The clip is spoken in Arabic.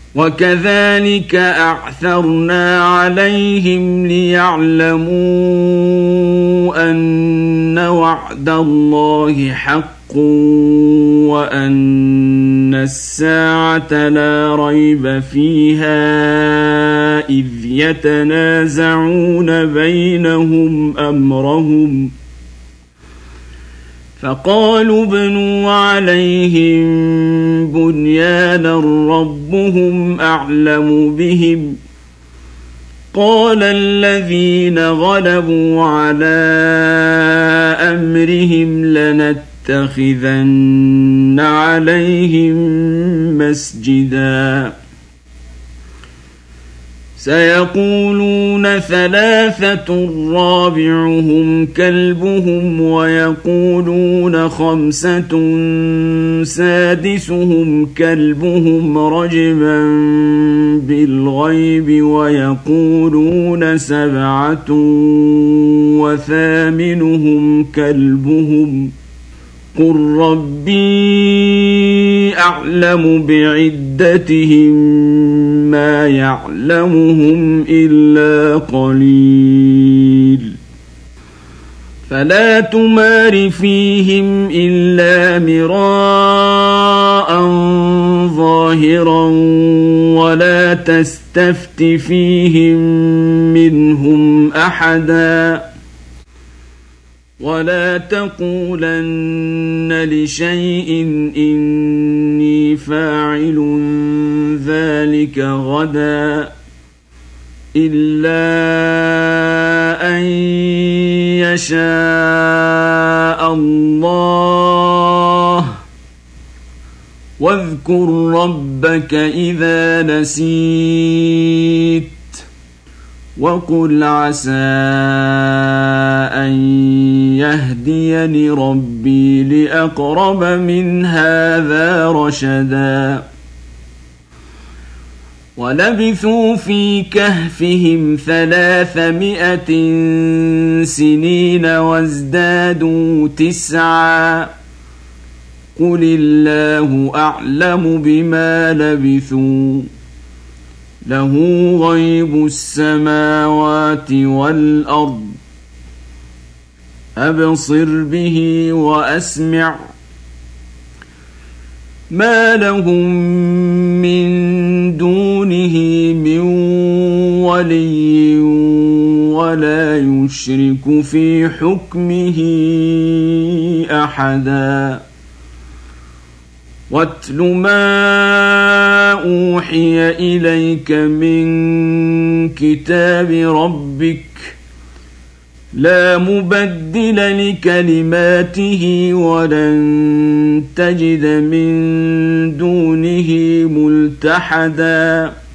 وكذلك أعثرنا عليهم ليعلموا أن وعد الله حق وأن الساعة لا ريب فيها إذ يتنازعون بينهم أمرهم فقالوا ابنوا عليهم بنيانا ربهم أعلم بهم قال الذين غلبوا على أمرهم لنتخذن عليهم مسجدا سيقولون ثلاثة رابعهم كلبهم ويقولون خمسة سادسهم كلبهم رجما بالغيب ويقولون سبعة وثامنهم كلبهم قل ربي أعلم بعدتهم ما يعلمهم إلا قليل فلا تمار فيهم إلا مراء ظاهرا ولا تستفت فيهم منهم أحدا ولا تقولن لشيء إني فاعل ذلك غدا إلا أن يشاء الله واذكر ربك إذا نسيت وقل عسى أن يهديني ربي لأقرب من هذا رشدا ولبثوا في كهفهم 300 سنين وازدادوا 9 قل الله أعلم بما لبثوا له غيب السماوات والأرض أبصر به وأسمع ما لهم من دونه من ولي ولا يشرك في حكمه أحدا واتل ما أوحي إليك من كتاب ربك لا مبدل لكلماته ولن تجد من دونه ملتحدا